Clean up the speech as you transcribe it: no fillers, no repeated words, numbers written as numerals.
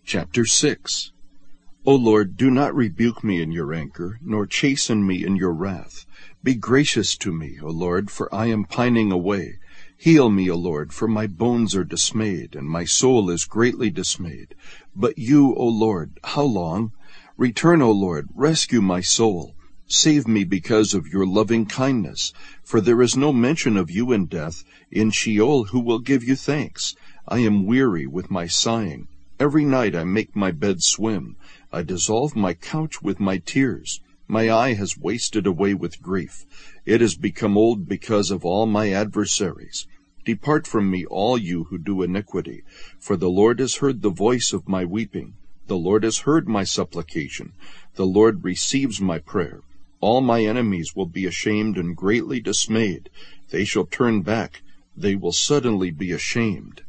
Chapter 6. O Lord, do not rebuke me in your anger, nor chasten me in your wrath. Be gracious to me, O Lord, for I am pining away. Heal me, O Lord, for my bones are dismayed, and my soul is greatly dismayed. But you, O Lord, how long? Return, O Lord, rescue my soul. Save me because of your loving kindness, for there is no mention of you in death. In Sheol who will give you thanks? I am weary with my sighing. Every night I make my bed swim. I dissolve my couch with my tears. My eye has wasted away with grief. It has become old because of all my adversaries. Depart from me, all you who do iniquity, for the Lord has heard the voice of my weeping. The Lord has heard my supplication. The Lord receives my prayer. All my enemies will be ashamed and greatly dismayed. They shall turn back. They will suddenly be ashamed.